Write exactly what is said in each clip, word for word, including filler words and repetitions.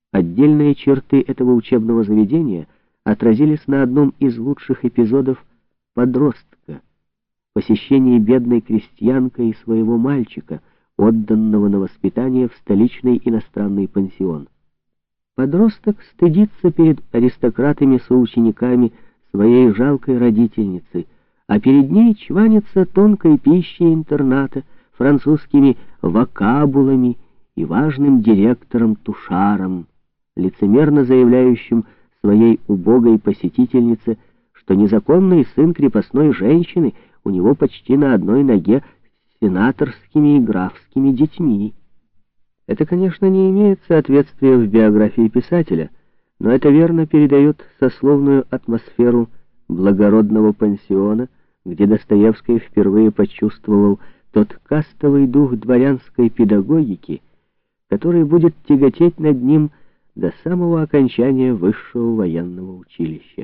Отдельные черты этого учебного заведения отразились на одном из лучших эпизодов «Подростка» — посещении бедной крестьянкой своего мальчика, отданного на воспитание в столичный иностранный пансион. Подросток стыдится перед аристократами-соучениками своей жалкой родительницы, а перед ней чванится тонкой пищей интерната, французскими вокабулами и важным директором Тушаром, лицемерно заявляющим своей убогой посетительнице, что незаконный сын крепостной женщины у него почти на одной ноге с сенаторскими и графскими детьми. Это, конечно, не имеет соответствия в биографии писателя, но это верно передает сословную атмосферу благородного пансиона, где Достоевский впервые почувствовал тот кастовый дух дворянской педагогики, который будет тяготеть над ним до самого окончания высшего военного училища.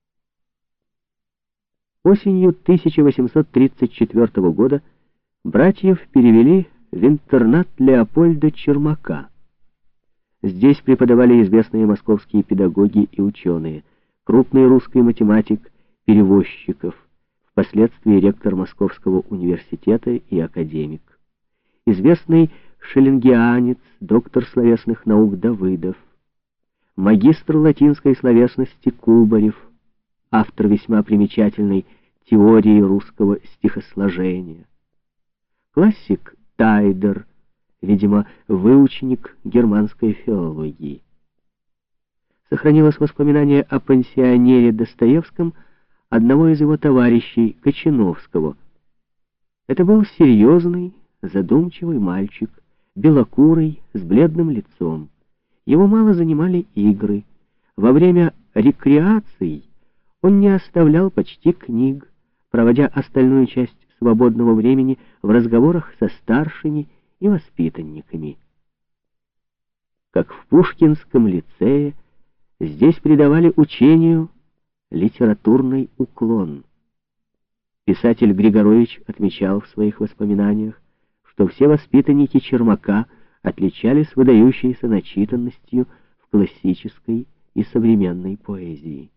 Осенью тысяча восемьсот тридцать четвёртого года братьев перевели в интернат Леопольда Чермака. Здесь преподавали известные московские педагоги и ученые, крупный русский математик Перевозчиков, впоследствии ректор Московского университета и академик, известный шеллингианец, доктор словесных наук Давыдов, магистр латинской словесности Кубарев, автор весьма примечательной теории русского стихосложения, классик Тайдер, видимо, выученик германской филологии. Сохранилось воспоминание о пансионере Достоевском одного из его товарищей, Кочановского. Это был серьезный, задумчивый мальчик, белокурый, с бледным лицом. Его мало занимали игры. Во время рекреаций он не оставлял почти книг, проводя остальную часть свободного времени в разговорах со старшими и воспитанниками. Как в Пушкинском лицее, здесь придавали учению литературный уклон. Писатель Григорович отмечал в своих воспоминаниях, что все воспитанники Чермака отличались выдающейся начитанностью в классической и современной поэзии.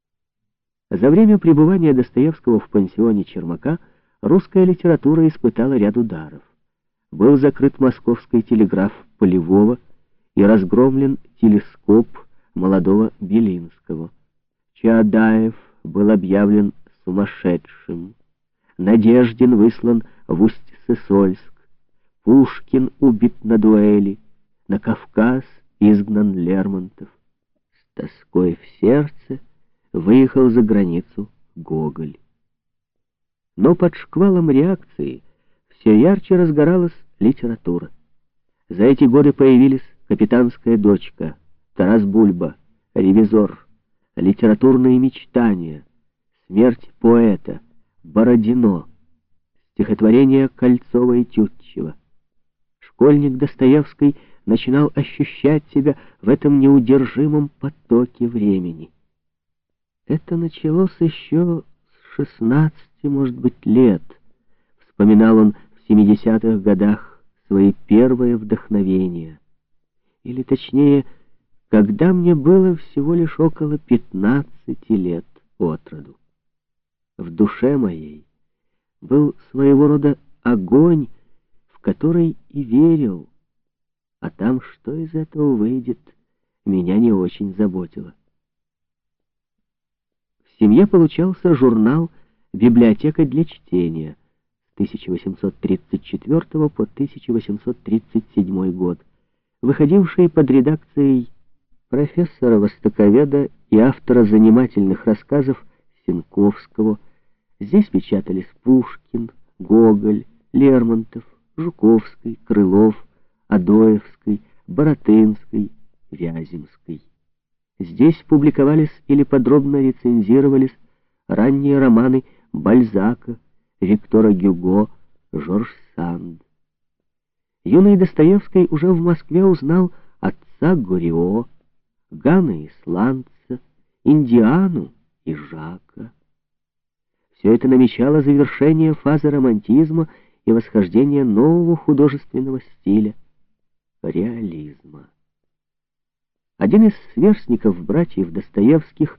За время пребывания Достоевского в пансионе Чермака русская литература испытала ряд ударов. Был закрыт московский телеграф Полевого и разгромлен телескоп молодого Белинского. Чаадаев был объявлен сумасшедшим. Надеждин выслан в Усть-Сысольск. Пушкин убит на дуэли. На Кавказ изгнан Лермонтов. С тоской в сердце выехал за границу Гоголь. Но под шквалом реакции все ярче разгоралась литература. За эти годы появились «Капитанская дочка», Тарас Бульба, «Ревизор», «Литературные мечтания», «Смерть поэта», «Бородино», стихотворение Кольцова и Тютчева. Школьник Достоевский начинал ощущать себя в этом неудержимом потоке времени. Это началось еще с шестнадцати, может быть, лет. Вспоминал он в семидесятых годах свои первые вдохновения. Или, точнее, когда мне было всего лишь около пятнадцати лет от роду. В душе моей был своего рода огонь, в который и верил, а там, что из этого выйдет, меня не очень заботило. В семье получался журнал «Библиотека для чтения» с тысяча восемьсот тридцать четвёртого по тысяча восемьсот тридцать седьмой год, выходивший под редакцией профессора-востоковеда и автора занимательных рассказов Сенковского. Здесь печатались Пушкин, Гоголь, Лермонтов, Жуковский, Крылов, Адоевский, Баратынский, Вяземский. Здесь публиковались или подробно рецензировались ранние романы Бальзака, Виктора Гюго, Жорж Санд. Юный Достоевский уже в Москве узнал отца Гoriot, Гана Исландца, Индиану и Жака. Все это намечало завершение фазы романтизма и восхождение нового художественного стиля — реализма. Один из сверстников братьев Достоевских